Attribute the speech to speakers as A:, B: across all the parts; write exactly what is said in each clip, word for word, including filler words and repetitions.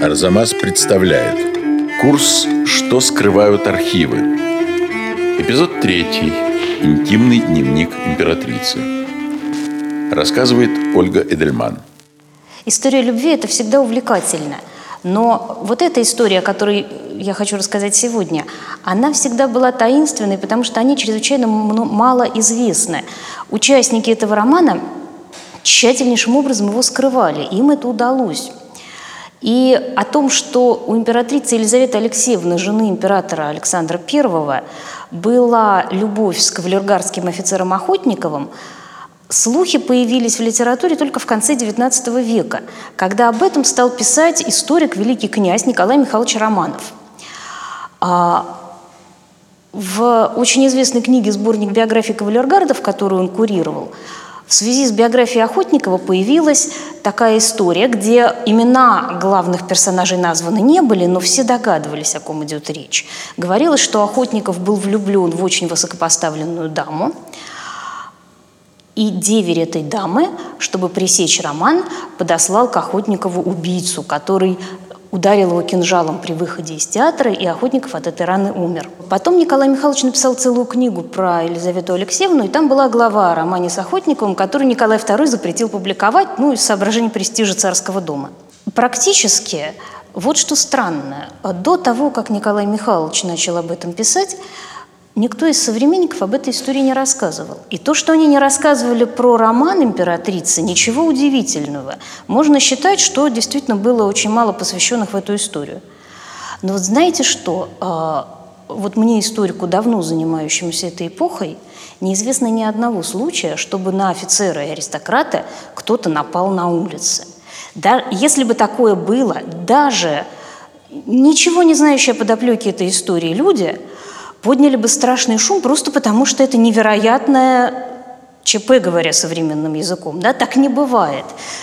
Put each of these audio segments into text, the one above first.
A: Арзамас представляет курс «Что скрывают архивы». Эпизод третий. Интимный дневник императрицы. Рассказывает Ольга Эдельман.
B: История любви – это всегда увлекательно. Но вот эта история, о которой я хочу рассказать сегодня, она всегда была таинственной, потому что они чрезвычайно мало известны. Участники этого романа тщательнейшим образом его скрывали, им это удалось. И о том, что у императрицы Елизаветы Алексеевны, жены императора Александра Первого, была любовь с кавалергарским офицером Охотниковым, слухи появились в литературе только в конце девятнадцатого века, когда об этом стал писать историк, великий князь Николай Михайлович Романов. В очень известной книге «Сборник биографий кавалергардов», которую он курировал, в связи с биографией Охотникова появилась такая история, где имена главных персонажей названы не были, но все догадывались, о ком идет речь. Говорилось, что Охотников был влюблен в очень высокопоставленную даму, и деверь этой дамы, чтобы пресечь роман, подослал к Охотникову убийцу, который ударил его кинжалом при выходе из театра, и Охотников от этой раны умер. Потом Николай Михайлович написал целую книгу про Елизавету Алексеевну, и там была глава о романе с Охотниковым, которую Николай Второй запретил публиковать, ну, из соображений престижа царского дома. Практически, вот что странно, до того, как Николай Михайлович начал об этом писать, никто из современников об этой истории не рассказывал. И то, что они не рассказывали про роман императрицы, ничего удивительного. Можно считать, что действительно было очень мало посвященных в эту историю. Но вот знаете что? Вот мне, историку, давно занимающемуся этой эпохой, неизвестно ни одного случая, чтобы на офицера и аристократа кто-то напал на улице. Да, если бы такое было, даже ничего не знающие о подоплеке этой истории люди подняли бы страшный шум просто потому, что это невероятное ЧП, говоря современным языком. Да? Так не бывает.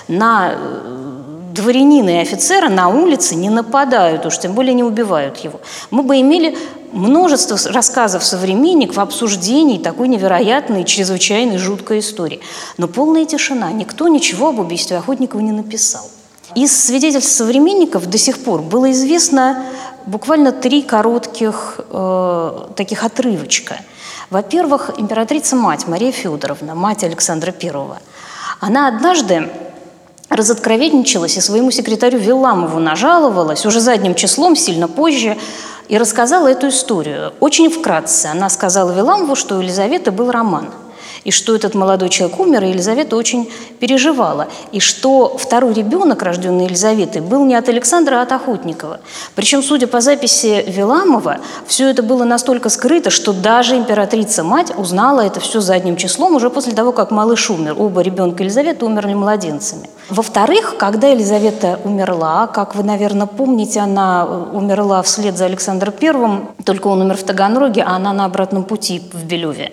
B: На дворянина и офицера на улице не нападают, уж тем более не убивают его. Мы бы имели множество рассказов современников, обсуждений такой невероятной, чрезвычайной, жуткой истории. Но полная тишина. Никто ничего об убийстве Охотникова не написал. Из свидетельств современников до сих пор было известно буквально три коротких э, таких отрывочка. Во-первых, императрица-мать Мария Федоровна, мать Александра Первого, она однажды разоткровенничалась и своему секретарю Вилламову нажаловалась уже задним числом, сильно позже, и рассказала эту историю. Очень вкратце она сказала Вилламову, что у Елизаветы был роман, и что этот молодой человек умер, и Елизавета очень переживала, и что второй ребенок, рожденный Елизаветой, был не от Александра, а от Охотникова. Причем, судя по записи Вилламова, все это было настолько скрыто, что даже императрица-мать узнала это все задним числом уже после того, как малыш умер. Оба ребенка Елизаветы умерли младенцами. Во-вторых, когда Елизавета умерла, как вы, наверное, помните, она умерла вслед за Александром Первым, только он умер в Таганроге, а она на обратном пути в Белеве.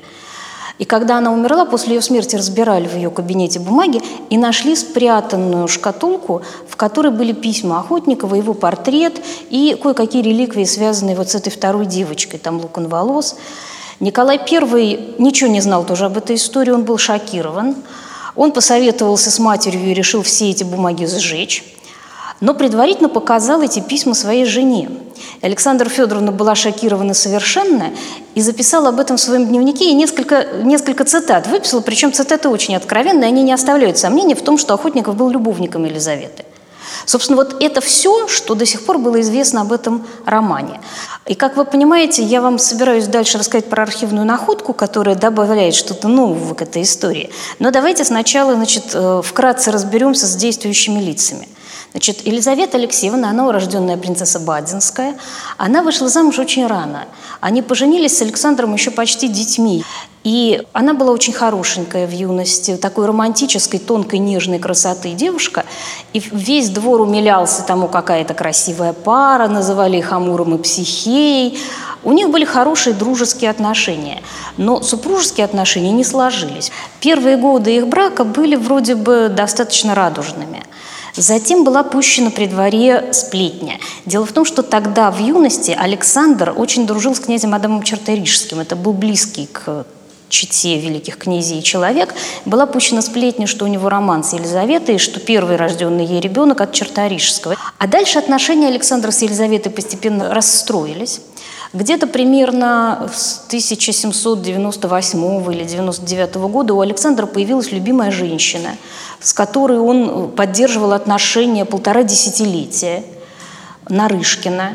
B: И когда она умерла, после ее смерти разбирали в ее кабинете бумаги и нашли спрятанную шкатулку, в которой были письма Охотникова, его портрет и кое-какие реликвии, связанные вот с этой второй девочкой, там локон волос. Николай Первый ничего не знал тоже об этой истории, он был шокирован. Он посоветовался с матерью и решил все эти бумаги сжечь, но предварительно показал эти письма своей жене. Александра Федоровна была шокирована совершенно и записала об этом в своем дневнике и несколько, несколько цитат выписала, причем цитаты очень откровенные, они не оставляют сомнений в том, что Охотников был любовником Елизаветы. Собственно, вот это все, что до сих пор было известно об этом романе. И, как вы понимаете, я вам собираюсь дальше рассказать про архивную находку, которая добавляет что-то нового к этой истории. Но давайте сначала, значит, вкратце разберемся с действующими лицами. Значит, Елизавета Алексеевна, она урожденная принцесса Бадинская, она вышла замуж очень рано. Они поженились с Александром еще почти детьми. И она была очень хорошенькая в юности, такой романтической, тонкой, нежной красоты девушка. И весь двор умилялся тому, какая это красивая пара, называли их Амуром и Психеей. У них были хорошие дружеские отношения, но супружеские отношения не сложились. Первые годы их брака были вроде бы достаточно радужными. Затем была пущена при дворе сплетня. Дело в том, что тогда, в юности, Александр очень дружил с князем Адамом Черторижским. Это был близкий к чете великих князей человек, была пущена сплетня, что у него роман с Елизаветой, что первый рожденный ей ребенок от Черторижского. А дальше отношения Александра с Елизаветой постепенно расстроились. Где-то примерно с тысяча семьсот девяносто восьмого или девяносто девятого года у Александра появилась любимая женщина, с которой он поддерживал отношения полтора десятилетия, Нарышкина.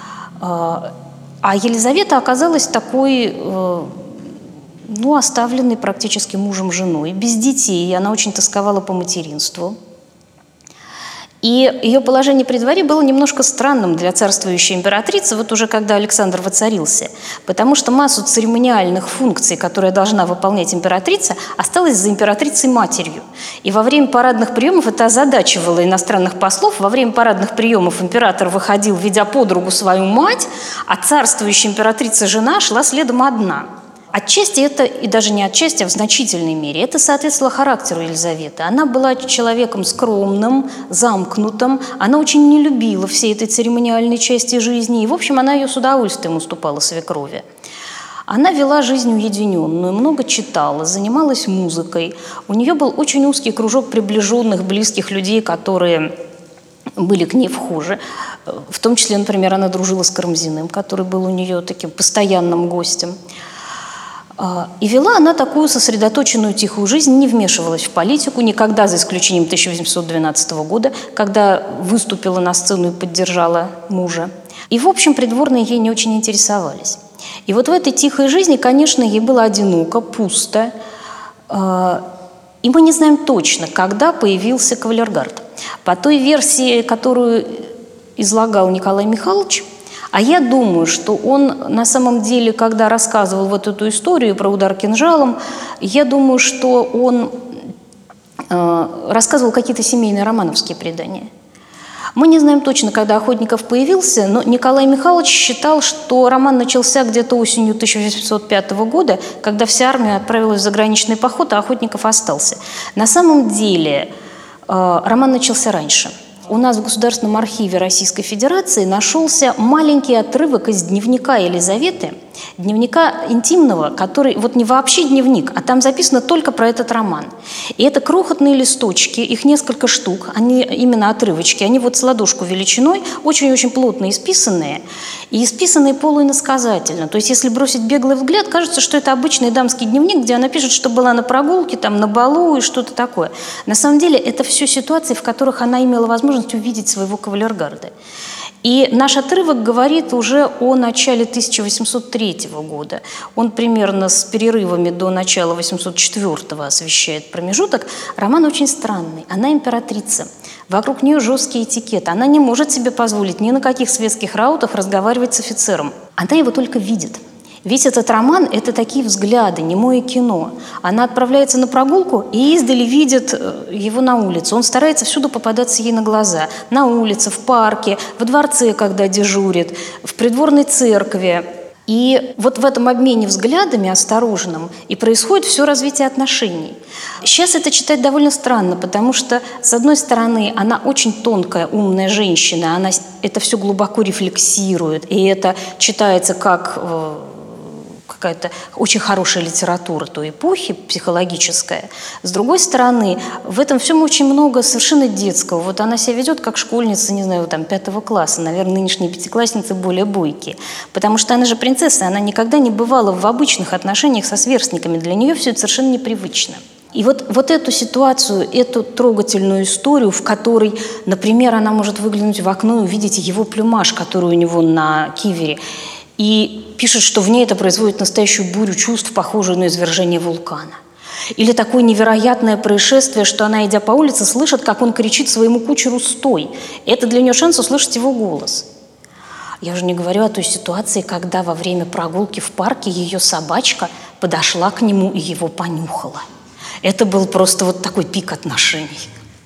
B: А Елизавета оказалась такой, ну, оставленной практически мужем женой, без детей. Она очень тосковала по материнству. И ее положение при дворе было немножко странным для царствующей императрицы, вот уже когда Александр воцарился, потому что массу церемониальных функций, которые должна выполнять императрица, осталась за императрицей-матерью. И во время парадных приемов это озадачивало иностранных послов. Во время парадных приемов император выходил, ведя под руку свою мать, а царствующая императрица-жена шла следом одна. Отчасти это, и даже не отчасти, а в значительной мере, это соответствовало характеру Елизаветы. Она была человеком скромным, замкнутым, она очень не любила всей этой церемониальной части жизни, и, в общем, она ее с удовольствием уступала свекрови. Она вела жизнь уединенную, много читала, занималась музыкой. У нее был очень узкий кружок приближенных, близких людей, которые были к ней вхожи. В том числе, например, она дружила с Карамзиным, который был у нее таким постоянным гостем. И вела она такую сосредоточенную тихую жизнь, не вмешивалась в политику никогда, за исключением тысяча восемьсот двенадцатого года, когда выступила на сцену и поддержала мужа. И, в общем, придворные ей не очень интересовались. И вот в этой тихой жизни, конечно, ей было одиноко, пусто. И мы не знаем точно, когда появился кавалергард. По той версии, которую излагал Николай Михайлович, а я думаю, что он на самом деле, когда рассказывал вот эту историю про удар кинжалом, я думаю, что он э, рассказывал какие-то семейные романовские предания. Мы не знаем точно, когда Охотников появился, но Николай Михайлович считал, что роман начался где-то осенью тысяча восемьсот пятого года, когда вся армия отправилась в заграничный поход, а Охотников остался. На самом деле э, роман начался раньше. У нас в Государственном архиве Российской Федерации нашелся маленький отрывок из дневника Елизаветы, дневника интимного, который, вот не вообще дневник, а там записано только про этот роман. И это крохотные листочки, их несколько штук, они именно отрывочки, они вот с ладошку величиной, очень-очень плотно исписанные, и исписанные полуиносказательно. То есть если бросить беглый взгляд, кажется, что это обычный дамский дневник, где она пишет, что была на прогулке, там, на балу и что-то такое. На самом деле это все ситуации, в которых она имела возможность увидеть своего кавалергарда. И наш отрывок говорит уже о начале тысяча восемьсот третьего года. Он примерно с перерывами до начала восемьсот четвёртого освещает промежуток. Роман очень странный. Она императрица. Вокруг нее жесткий этикет. Она не может себе позволить ни на каких светских раутах разговаривать с офицером. Она его только видит. Весь этот роман – это такие взгляды, немое кино. Она отправляется на прогулку и издали видит его на улице. Он старается всюду попадаться ей на глаза. На улице, в парке, во дворце, когда дежурит, в придворной церкви. И вот в этом обмене взглядами осторожным и происходит все развитие отношений. Сейчас это читать довольно странно, потому что, с одной стороны, она очень тонкая, умная женщина, она это все глубоко рефлексирует, и это читается как какая-то очень хорошая литература той эпохи, психологическая. С другой стороны, в этом всем очень много совершенно детского. Вот она себя ведет как школьница, не знаю, там, пятого класса. Наверное, нынешние пятиклассницы более бойкие. Потому что она же принцесса, она никогда не бывала в обычных отношениях со сверстниками. Для нее все это совершенно непривычно. И вот, вот эту ситуацию, эту трогательную историю, в которой, например, она может выглянуть в окно и увидеть его плюмаж, который у него на кивере, и пишет, что в ней это производит настоящую бурю чувств, похожую на извержение вулкана. Или такое невероятное происшествие, что она, идя по улице, слышит, как он кричит своему кучеру «стой». Это для нее шанс услышать его голос. Я уже не говорю о той ситуации, когда во время прогулки в парке ее собачка подошла к нему и его понюхала. Это был просто вот такой пик отношений.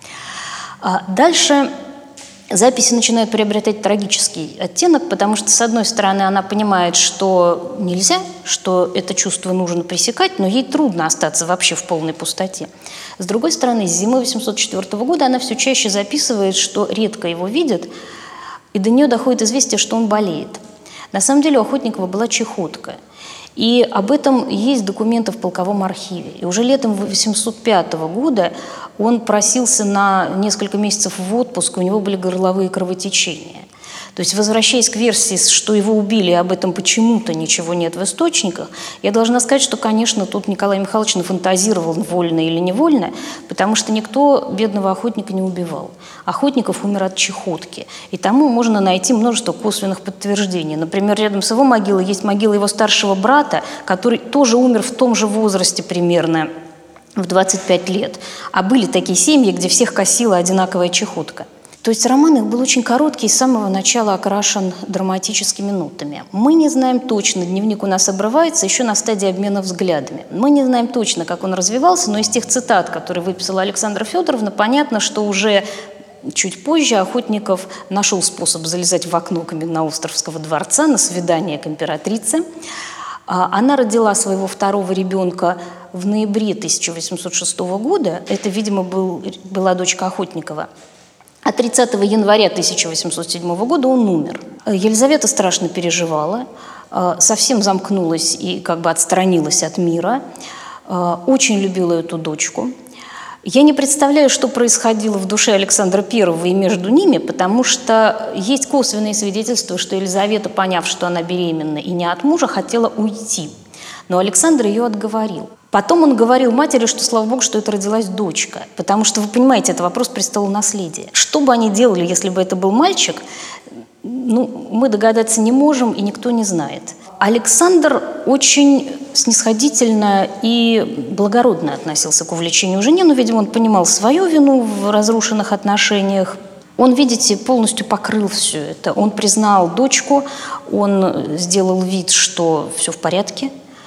B: А дальше записи начинают приобретать трагический оттенок, потому что, с одной стороны, она понимает, что нельзя, что это чувство нужно пресекать, но ей трудно остаться вообще в полной пустоте. С другой стороны, с зимы восемьсот четвёртого года она все чаще записывает, что редко его видят, и до нее доходит известие, что он болеет. На самом деле у Охотникова была чехотка. И об этом есть документы в полковом архиве. И уже летом восемьсот пятого года он просился на несколько месяцев в отпуск, у него были горловые кровотечения. То есть, возвращаясь к версии, что его убили, об этом почему-то ничего нет в источниках, я должна сказать, что, конечно, тут Николай Михайлович нафантазировал, вольно или невольно, потому что никто бедного охотника не убивал. Охотников умер от чехотки. И тому можно найти множество косвенных подтверждений. Например, рядом с его могилой есть могила его старшего брата, который тоже умер в том же возрасте примерно, в двадцать пять лет. А были такие семьи, где всех косила одинаковая чехотка. То есть роман их был очень короткий, с самого начала окрашен драматическими нотами. Мы не знаем точно, дневник у нас обрывается еще на стадии обмена взглядами. Мы не знаем точно, как он развивался, но из тех цитат, которые выписала Александра Федоровна, понятно, что уже чуть позже Охотников нашел способ залезать в окно Каменноостровского дворца на свидание к императрице. Она родила своего второго ребенка в ноябре тысяча восемьсот шестого года. Это, видимо, был, была дочка Охотникова. А тридцатого января тысяча восемьсот седьмого года он умер. Елизавета страшно переживала, совсем замкнулась и как бы отстранилась от мира, очень любила эту дочку. Я не представляю, что происходило в душе Александра Первого и между ними, потому что есть косвенные свидетельства, что Елизавета, поняв, что она беременна и не от мужа, хотела уйти. Но Александр ее отговорил. Потом он говорил матери, что, слава богу, что это родилась дочка. Потому что, вы понимаете, это вопрос престолонаследия. Что бы они делали, если бы это был мальчик, ну, мы догадаться не можем, и никто не знает. Александр очень снисходительно и благородно относился к увлечению жены, но, видимо, он понимал свою вину в разрушенных отношениях. Он, видите, полностью покрыл все это. Он признал дочку, он сделал вид, что все в порядке.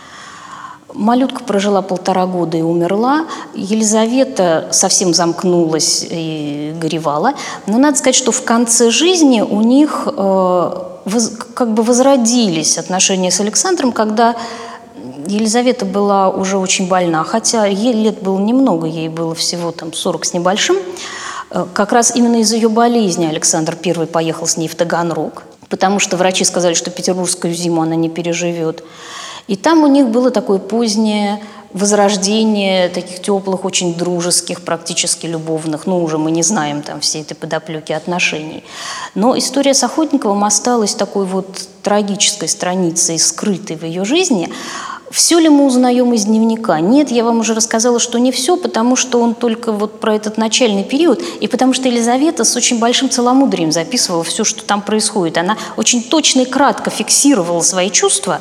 B: Малютка прожила полтора года и умерла. Елизавета совсем замкнулась и горевала. Но надо сказать, что в конце жизни у них э, воз, как бы возродились отношения с Александром, когда Елизавета была уже очень больна, хотя ей лет было немного, ей было всего там сорок с небольшим. Как раз именно из-за ее болезни Александр Первый поехал с ней в Таганрог, потому что врачи сказали, что петербургскую зиму она не переживет. И там у них было такое позднее возрождение таких теплых, очень дружеских, практически любовных, ну, уже мы не знаем там всей этой подоплеки отношений. Но история с Охотниковым осталась такой вот трагической страницей, скрытой в ее жизни. Все ли мы узнаем из дневника? Нет, я вам уже рассказала, что не все, потому что он только вот про этот начальный период, и потому что Елизавета с очень большим целомудрием записывала все, что там происходит. Она очень точно и кратко фиксировала свои чувства,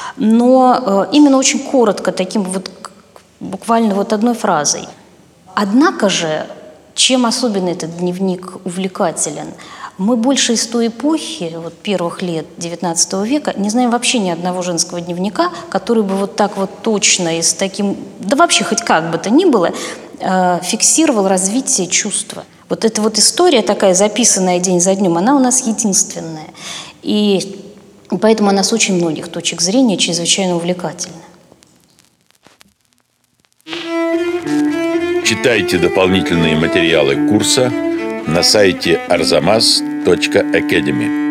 B: но э, именно очень коротко, таким вот буквально вот одной фразой. Однако же, чем особенно этот дневник увлекателен, мы больше из той эпохи, вот первых лет девятнадцатого века, не знаем вообще ни одного женского дневника, который бы вот так вот точно и с таким, да вообще хоть как бы то ни было, э, фиксировал развитие чувства. Вот эта вот история такая, записанная день за днем, она у нас единственная. И поэтому она с очень многих точек зрения чрезвычайно увлекательна.
A: Читайте дополнительные материалы курса на сайте арзамас точка академи.